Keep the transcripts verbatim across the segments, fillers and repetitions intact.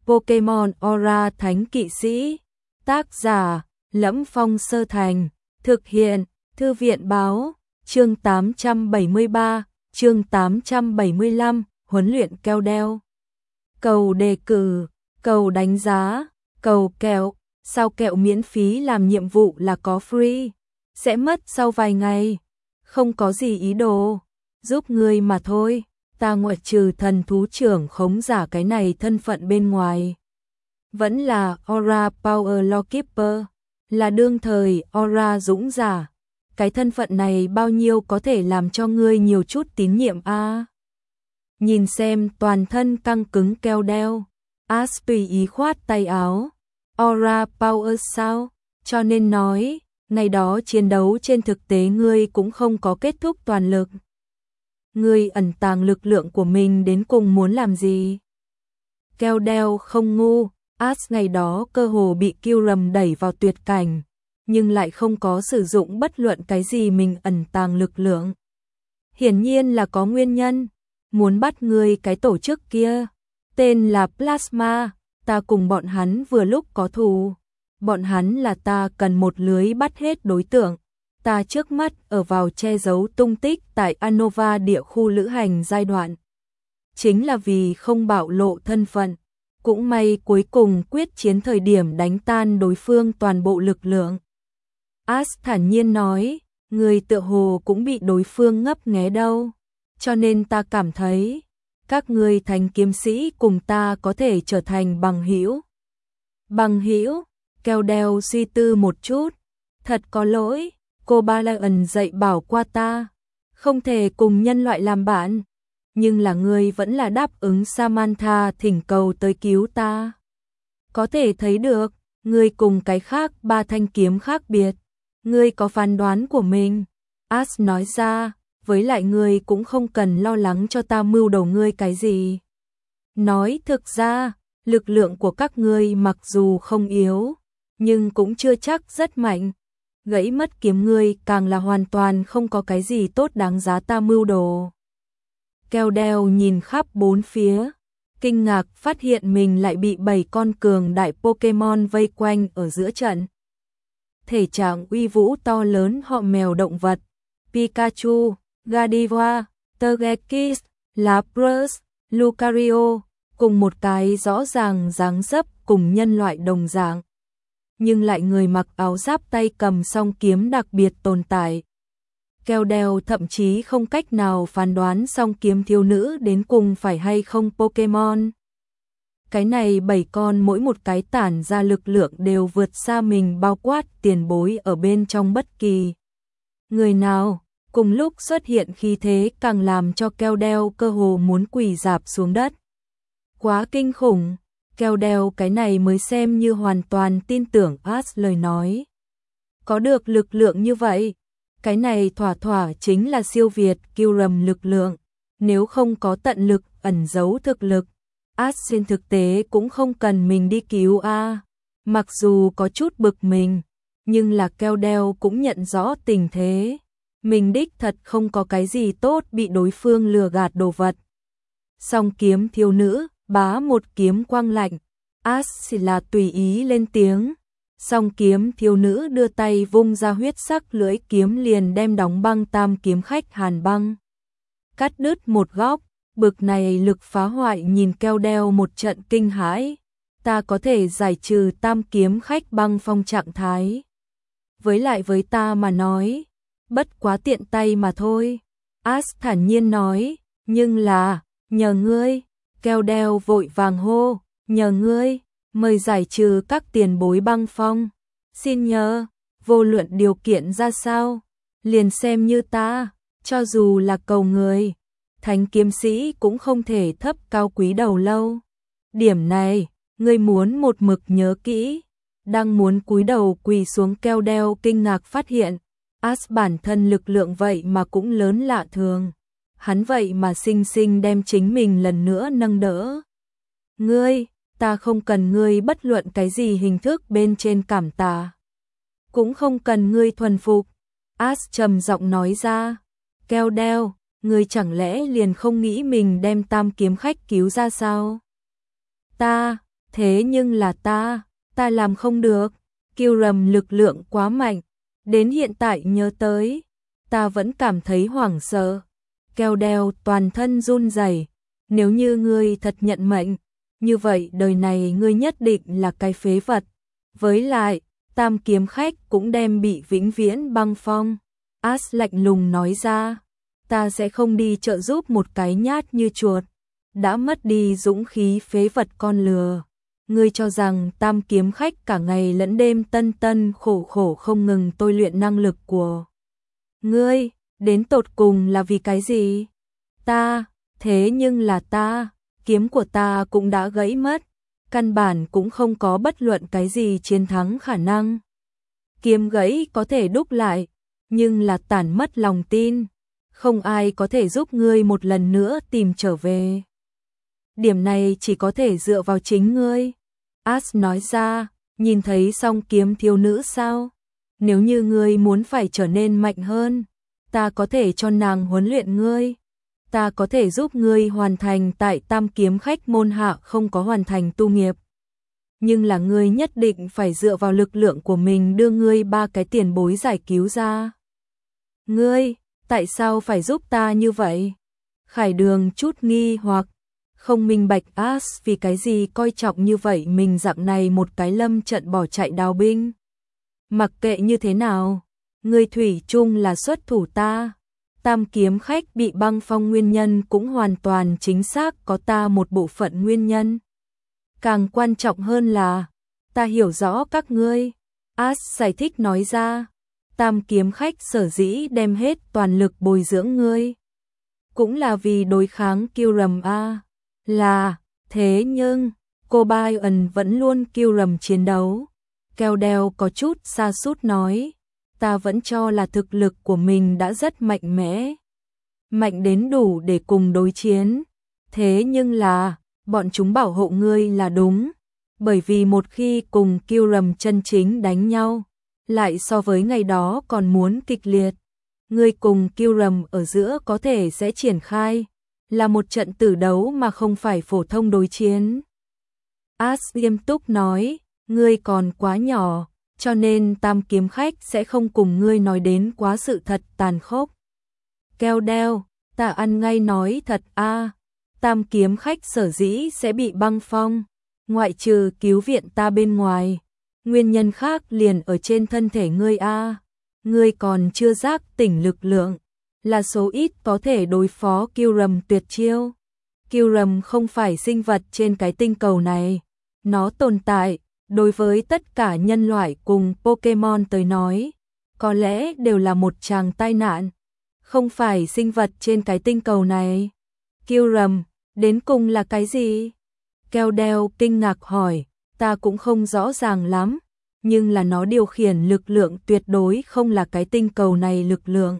Pokemon Aura Thánh Kỵ Sĩ. Tác giả: Lẫm Phong Sơ Thành. Thực hiện: Thư viện báo. Chương tám trăm bảy mươi ba, chương tám trăm bảy mươi lăm, huấn luyện keo đeo. Cầu đề cử, cầu đánh giá, cầu kẹo. Sao kẹo miễn phí làm nhiệm vụ là có free, sẽ mất sau vài ngày. Không có gì ý đồ, giúp ngươi mà thôi. Ta ngoại trừ thần thú trưởng khống giả cái này thân phận bên ngoài, vẫn là Aura Power Lawkeeper, là đương thời Aura dũng giả. Cái thân phận này bao nhiêu có thể làm cho ngươi nhiều chút tín nhiệm a. À? Nhìn xem toàn thân căng cứng keo đeo, Ash tùy ý khoát tay áo. Aura Power sao? Cho nên nói, ngày đó chiến đấu trên thực tế ngươi cũng không có kết thúc toàn lực. Ngươi ẩn tàng lực lượng của mình đến cùng muốn làm gì? Keo đeo không ngu, Ash ngày đó cơ hồ bị Kyurem đẩy vào tuyệt cảnh, nhưng lại không có sử dụng bất luận cái gì mình ẩn tàng lực lượng. Hiển nhiên là có nguyên nhân, muốn bắt ngươi cái tổ chức kia, tên là Plasma, ta cùng bọn hắn vừa lúc có thù. Bọn hắn là ta cần một lưới bắt hết đối tượng. Ta trước mắt ở vào che giấu tung tích tại Anova địa khu lữ hành giai đoạn. Chính là vì không bạo lộ thân phận. Cũng may cuối cùng quyết chiến thời điểm đánh tan đối phương toàn bộ lực lượng. Ash thản nhiên nói, người tựa hồ cũng bị đối phương ngấp nghé đâu. Cho nên ta cảm thấy, các ngươi thành kiếm sĩ cùng ta có thể trở thành bằng hữu. Bằng hữu? Keo đeo suy tư một chút. Thật có lỗi, cô Balayan dạy bảo qua ta, không thể cùng nhân loại làm bạn. Nhưng là ngươi vẫn là đáp ứng Samantha thỉnh cầu tới cứu ta. Có thể thấy được, ngươi cùng cái khác ba thanh kiếm khác biệt. Ngươi có phán đoán của mình. Ash nói ra, với lại ngươi cũng không cần lo lắng cho ta mưu đầu ngươi cái gì. Nói thực ra, lực lượng của các ngươi mặc dù không yếu, nhưng cũng chưa chắc rất mạnh. Gãy mất kiếm ngươi càng là hoàn toàn không có cái gì tốt đáng giá ta mưu đồ. Keo đeo nhìn khắp bốn phía, kinh ngạc phát hiện mình lại bị bảy con cường đại Pokemon vây quanh ở giữa trận. Thể trạng uy vũ to lớn họ mèo động vật, Pikachu, Gardevoir, Togekiss, Lapras, Lucario, cùng một cái rõ ràng dáng dấp cùng nhân loại đồng dạng. Nhưng lại người mặc áo giáp tay cầm song kiếm đặc biệt tồn tại. Keo đeo thậm chí không cách nào phán đoán song kiếm thiếu nữ đến cùng phải hay không Pokemon. Cái này bảy con mỗi một cái tản ra lực lượng đều vượt xa mình bao quát tiền bối ở bên trong bất kỳ người nào. Cùng lúc xuất hiện khí thế càng làm cho keo đeo cơ hồ muốn quỳ rạp xuống đất. Quá kinh khủng, keo đeo cái này mới xem như hoàn toàn tin tưởng Ash lời nói. Có được lực lượng như vậy, cái này thỏa thỏa chính là siêu việt Kyurem lực lượng. Nếu không có tận lực ẩn giấu thực lực, Ash trên thực tế cũng không cần mình đi cứu a. Mặc dù có chút bực mình, nhưng là keo đeo cũng nhận rõ tình thế. Mình đích thật không có cái gì tốt bị đối phương lừa gạt đồ vật. Song kiếm thiếu nữ, bá một kiếm quang lạnh. Ash là tùy ý lên tiếng. Song kiếm thiếu nữ đưa tay vung ra huyết sắc lưỡi kiếm liền đem đóng băng tam kiếm khách hàn băng. Cắt đứt một góc, bực này lực phá hoại nhìn keo đeo một trận kinh hãi. Ta có thể giải trừ tam kiếm khách băng phong trạng thái. Với lại với ta mà nói, bất quá tiện tay mà thôi. Ash thản nhiên nói, nhưng là, nhờ ngươi. Keo đeo vội vàng hô, nhờ ngươi, mời giải trừ các tiền bối băng phong. Xin nhờ, vô luận điều kiện ra sao, liền xem như ta, cho dù là cầu người, thánh kiếm sĩ cũng không thể thấp cao quý đầu lâu. Điểm này, ngươi muốn một mực nhớ kỹ. Đang muốn cúi đầu quỳ xuống keo đeo kinh ngạc phát hiện, Ash bản thân lực lượng vậy mà cũng lớn lạ thường. Hắn vậy mà xinh xinh đem chính mình lần nữa nâng đỡ. Ngươi, ta không cần ngươi bất luận cái gì hình thức bên trên cảm tạ. Cũng không cần ngươi thuần phục. Ash trầm giọng nói ra. Keo đeo, ngươi chẳng lẽ liền không nghĩ mình đem tam kiếm khách cứu ra sao? Ta, Thế nhưng là ta, ta làm không được. Kiêu Rầm lực lượng quá mạnh, đến hiện tại nhớ tới, ta vẫn cảm thấy hoảng sợ. Keo đeo toàn thân run rẩy. Nếu như ngươi thật nhận mệnh, như vậy đời này ngươi nhất định là cái phế vật. Với lại, Tam kiếm khách cũng đem bị vĩnh viễn băng phong. As lạnh lùng nói ra, ta sẽ không đi trợ giúp một cái nhát như chuột, đã mất đi dũng khí phế vật con lừa. Ngươi cho rằng Tam kiếm khách cả ngày lẫn đêm tân tân khổ khổ không ngừng tôi luyện năng lực của ngươi, đến tột cùng là vì cái gì? Ta, thế nhưng là ta, kiếm của ta cũng đã gãy mất, căn bản cũng không có bất luận cái gì chiến thắng khả năng. Kiếm gãy có thể đúc lại, nhưng là tàn mất lòng tin, không ai có thể giúp ngươi một lần nữa tìm trở về. Điểm này chỉ có thể dựa vào chính ngươi. As nói ra, nhìn thấy song kiếm thiếu nữ sao? Nếu như ngươi muốn phải trở nên mạnh hơn, ta có thể cho nàng huấn luyện ngươi. Ta có thể giúp ngươi hoàn thành tại Tam kiếm khách môn hạ không có hoàn thành tu nghiệp. Nhưng là ngươi nhất định phải dựa vào lực lượng của mình đưa ngươi ba cái tiền bối giải cứu ra. Ngươi, tại sao phải giúp ta như vậy? Khải Đường chút nghi hoặc, không minh bạch As vì cái gì coi trọng như vậy mình dạng này một cái lâm trận bỏ chạy đào binh. Mặc kệ như thế nào, ngươi thủy chung là xuất thủ ta. Tam kiếm khách bị băng phong nguyên nhân cũng hoàn toàn chính xác có ta một bộ phận nguyên nhân. Càng quan trọng hơn là, ta hiểu rõ các ngươi. As giải thích nói ra, Tam kiếm khách sở dĩ đem hết toàn lực bồi dưỡng ngươi, cũng là vì đối kháng Kiêu Rầm a. Là, thế nhưng, cô Byron vẫn luôn Kiêu Rầm chiến đấu. Keo đeo có chút sa sút nói, ta vẫn cho là thực lực của mình đã rất mạnh mẽ, mạnh đến đủ để cùng đối chiến. Thế nhưng là, bọn chúng bảo hộ ngươi là đúng, bởi vì một khi cùng Kiêu Rầm chân chính đánh nhau, lại so với ngày đó còn muốn kịch liệt. Ngươi cùng Kiêu Rầm ở giữa có thể sẽ triển khai, là một trận tử đấu mà không phải phổ thông đối chiến. As nghiêm túc nói, ngươi còn quá nhỏ, cho nên Tam kiếm khách sẽ không cùng ngươi nói đến quá sự thật tàn khốc. Keo đeo, ta ăn ngay nói thật a. Tam kiếm khách sở dĩ sẽ bị băng phong, ngoại trừ cứu viện ta bên ngoài, nguyên nhân khác liền ở trên thân thể ngươi a. Ngươi còn chưa giác tỉnh lực lượng, là số ít có thể đối phó Kiêu Rầm tuyệt chiêu. Kiêu Rầm không phải sinh vật trên cái tinh cầu này, nó tồn tại, đối với tất cả nhân loại cùng Pokemon tới nói, có lẽ đều là một tràng tai nạn, không phải sinh vật trên cái tinh cầu này. Kiêu Rầm, đến cùng là cái gì? Keo đeo kinh ngạc hỏi, ta cũng không rõ ràng lắm, nhưng là nó điều khiển lực lượng tuyệt đối không là cái tinh cầu này lực lượng.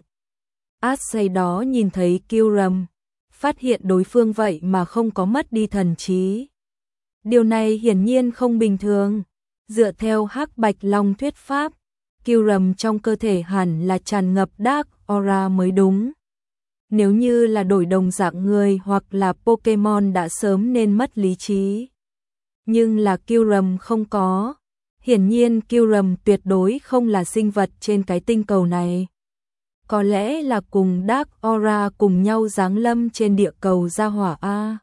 As say đó nhìn thấy Kiêu Rầm, phát hiện đối phương vậy mà không có mất đi thần trí. Điều này hiển nhiên không bình thường. Dựa theo Hắc Bạch Long thuyết pháp, Kiêu Rầm trong cơ thể hẳn là tràn ngập Dark Aura mới đúng. Nếu như là đổi đồng dạng người hoặc là Pokemon đã sớm nên mất lý trí. Nhưng là Kiêu Rầm không có. Hiển nhiên Kiêu Rầm tuyệt đối không là sinh vật trên cái tinh cầu này. Có lẽ là cùng Dark Aura cùng nhau giáng lâm trên địa cầu Gia Hỏa A.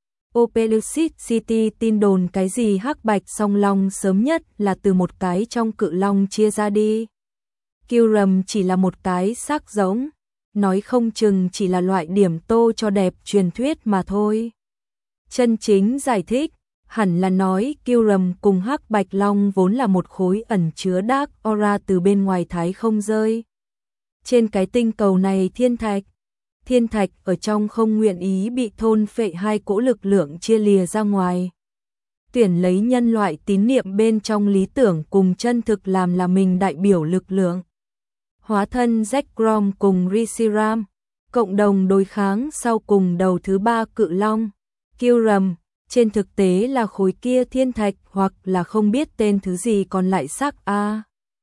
Opelucid City tin đồn cái gì Hắc Bạch Song Long sớm nhất là từ một cái trong cự long chia ra đi. Kiêu Rầm chỉ là một cái xác giống, nói không chừng chỉ là loại điểm tô cho đẹp truyền thuyết mà thôi. Chân chính giải thích, hẳn là nói Kiêu Rầm cùng Hắc Bạch Long vốn là một khối ẩn chứa Dark Aura từ bên ngoài thái không rơi. Trên cái tinh cầu này thiên thạch, thiên thạch ở trong không nguyện ý bị thôn phệ hai cỗ lực lượng chia lìa ra ngoài. Tuyển lấy nhân loại tín niệm bên trong lý tưởng cùng chân thực làm là mình đại biểu lực lượng. Hóa thân Zekrom cùng Reshiram, cộng đồng đối kháng sau cùng đầu thứ ba cự long. Kiêu Rầm, trên thực tế là khối kia thiên thạch hoặc là không biết tên thứ gì còn lại xác A.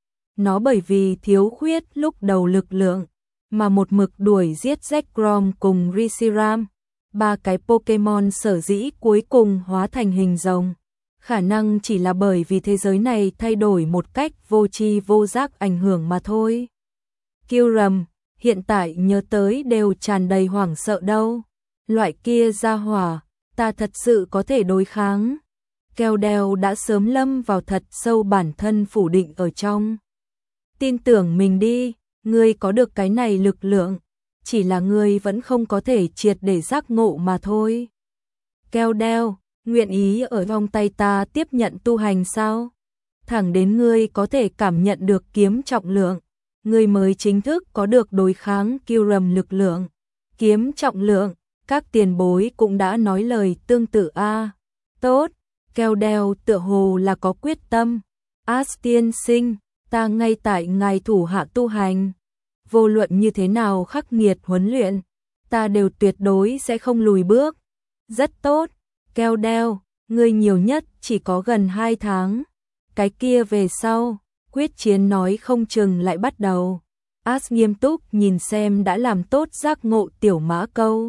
Nó bởi vì thiếu khuyết lúc đầu lực lượng, mà một mực đuổi giết Zekrom cùng Reshiram, ba cái Pokemon sở dĩ cuối cùng hóa thành hình rồng. Khả năng chỉ là bởi vì thế giới này thay đổi một cách vô tri vô giác ảnh hưởng mà thôi. Kiêu rầm, hiện tại nhớ tới đều tràn đầy hoảng sợ đâu. Loại kia ra hỏa, ta thật sự có thể đối kháng. Keo đeo đã sớm lâm vào thật sâu bản thân phủ định ở trong. Tin tưởng mình đi, ngươi có được cái này lực lượng, chỉ là ngươi vẫn không có thể triệt để giác ngộ mà thôi. Keo đeo, nguyện ý ở vòng tay ta tiếp nhận tu hành sao? Thẳng đến ngươi có thể cảm nhận được kiếm trọng lượng, ngươi mới chính thức có được đối kháng kiêu rầm lực lượng. Kiếm trọng lượng, các tiền bối cũng đã nói lời tương tự a. À, tốt, keo đeo tựa hồ là có quyết tâm. As tiên sinh, ta ngay tại ngài thủ hạ tu hành. Vô luận như thế nào khắc nghiệt huấn luyện, ta đều tuyệt đối sẽ không lùi bước. Rất tốt, keo đeo, ngươi nhiều nhất chỉ có gần hai tháng. Cái kia về sau, quyết chiến nói không chừng lại bắt đầu. As nghiêm túc nhìn xem đã làm tốt giác ngộ tiểu mã câu.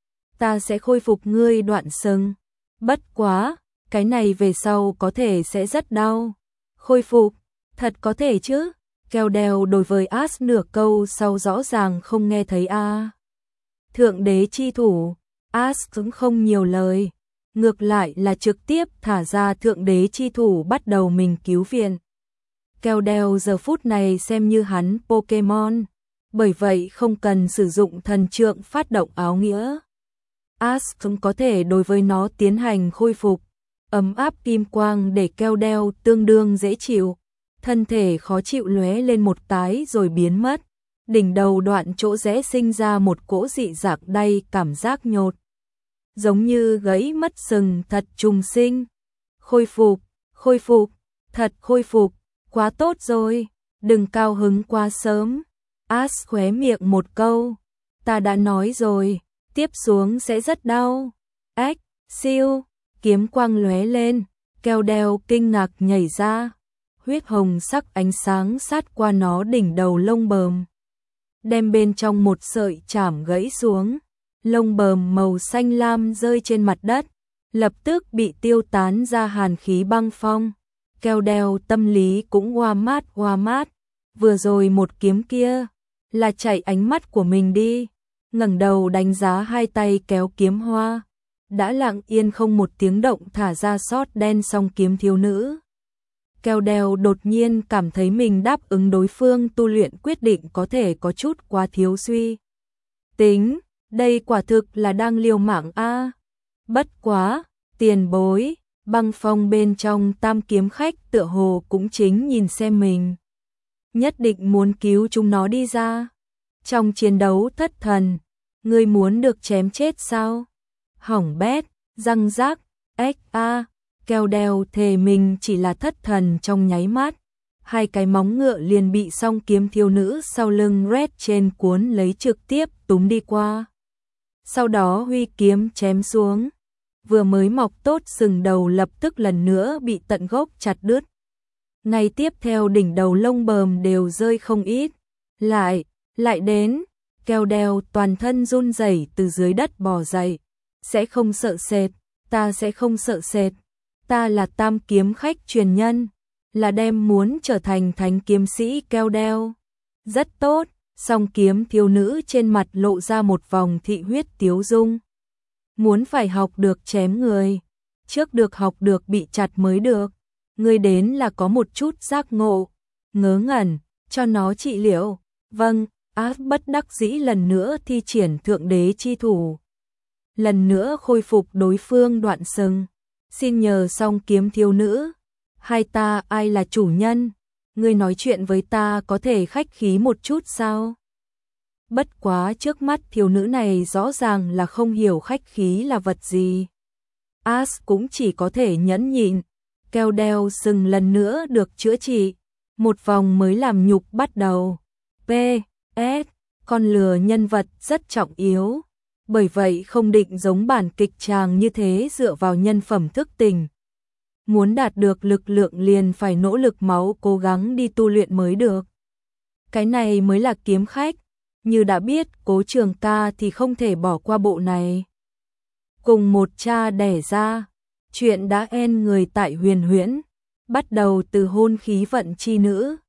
Ta sẽ khôi phục ngươi đoạn sừng. Bất quá, cái này về sau có thể sẽ rất đau. Khôi phục, thật có thể chứ? Keo đeo đối với As nửa câu sau rõ ràng không nghe thấy a. À. Thượng đế chi thủ, As cũng không nhiều lời, ngược lại là trực tiếp thả ra thượng đế chi thủ bắt đầu mình cứu viện. Keo đeo giờ phút này xem như hắn Pokemon, bởi vậy không cần sử dụng thần trượng phát động áo nghĩa. As cũng có thể đối với nó tiến hành khôi phục, ấm áp kim quang để keo đeo tương đương dễ chịu. Thân thể khó chịu lóe lên một cái rồi biến mất, đỉnh đầu đoạn chỗ rẽ sinh ra một cỗ dị dạng đay cảm giác nhột. Giống như gãy mất sừng thật trùng sinh. Khôi phục, khôi phục, thật khôi phục, quá tốt rồi, đừng cao hứng quá sớm. As khóe miệng một câu, ta đã nói rồi, tiếp xuống sẽ rất đau. Ếch, siêu, kiếm quang lóe lên, keo đeo kinh ngạc nhảy ra. Huyết hồng sắc ánh sáng sát qua nó đỉnh đầu lông bờm, đem bên trong một sợi chảm gãy xuống, lông bờm màu xanh lam rơi trên mặt đất, lập tức bị tiêu tán ra hàn khí băng phong. Keo đeo tâm lý cũng hoa mát hoa mát, vừa rồi một kiếm kia, là chạy ánh mắt của mình đi, ngẩng đầu đánh giá hai tay kéo kiếm hoa, đã lặng yên không một tiếng động thả ra sót đen song kiếm thiếu nữ. Keo đeo đột nhiên cảm thấy mình đáp ứng đối phương tu luyện quyết định có thể có chút quá thiếu suy tính, đây quả thực là đang liều mạng a. À. Bất quá, tiền bối, băng phong bên trong tam kiếm khách tựa hồ cũng chính nhìn xem mình. Nhất định muốn cứu chúng nó đi ra. Trong chiến đấu thất thần, ngươi muốn được chém chết sao? Hỏng bét, răng rác, ếch a. Keo đeo thề mình chỉ là thất thần trong nháy mắt, hai cái móng ngựa liền bị song kiếm thiếu nữ sau lưng Red trên cuốn lấy trực tiếp túm đi qua. Sau đó huy kiếm chém xuống, vừa mới mọc tốt sừng đầu lập tức lần nữa bị tận gốc chặt đứt. Ngay tiếp theo đỉnh đầu lông bờm đều rơi không ít, lại, lại đến, keo đeo toàn thân run rẩy từ dưới đất bò dậy, sẽ không sợ sệt, ta sẽ không sợ sệt. Ta là tam kiếm khách truyền nhân, là đem muốn trở thành thánh kiếm sĩ keo đeo. Rất tốt, song kiếm thiếu nữ trên mặt lộ ra một vòng thị huyết tiếu dung. Muốn phải học được chém người, trước được học được bị chặt mới được. Người đến là có một chút giác ngộ, ngớ ngẩn, cho nó trị liệu. Vâng, Ác bất đắc dĩ lần nữa thi triển thượng đế chi thủ. Lần nữa khôi phục đối phương đoạn sừng. Xin nhờ song kiếm thiếu nữ, hai ta ai là chủ nhân, ngươi nói chuyện với ta có thể khách khí một chút sao? Bất quá trước mắt thiếu nữ này rõ ràng là không hiểu khách khí là vật gì. As cũng chỉ có thể nhẫn nhịn, keo đeo sừng lần nữa được chữa trị, một vòng mới làm nhục bắt đầu. P S Con lừa nhân vật rất trọng yếu. Bởi vậy không định giống bản kịch tràng như thế dựa vào nhân phẩm thức tình. Muốn đạt được lực lượng liền phải nỗ lực máu cố gắng đi tu luyện mới được. Cái này mới là kiếm khách, như đã biết Cố Trường Ca thì không thể bỏ qua bộ này. Cùng một cha đẻ ra, Chuyện đã en người tại huyền huyễn, bắt đầu từ hôn khí vận chi nữ.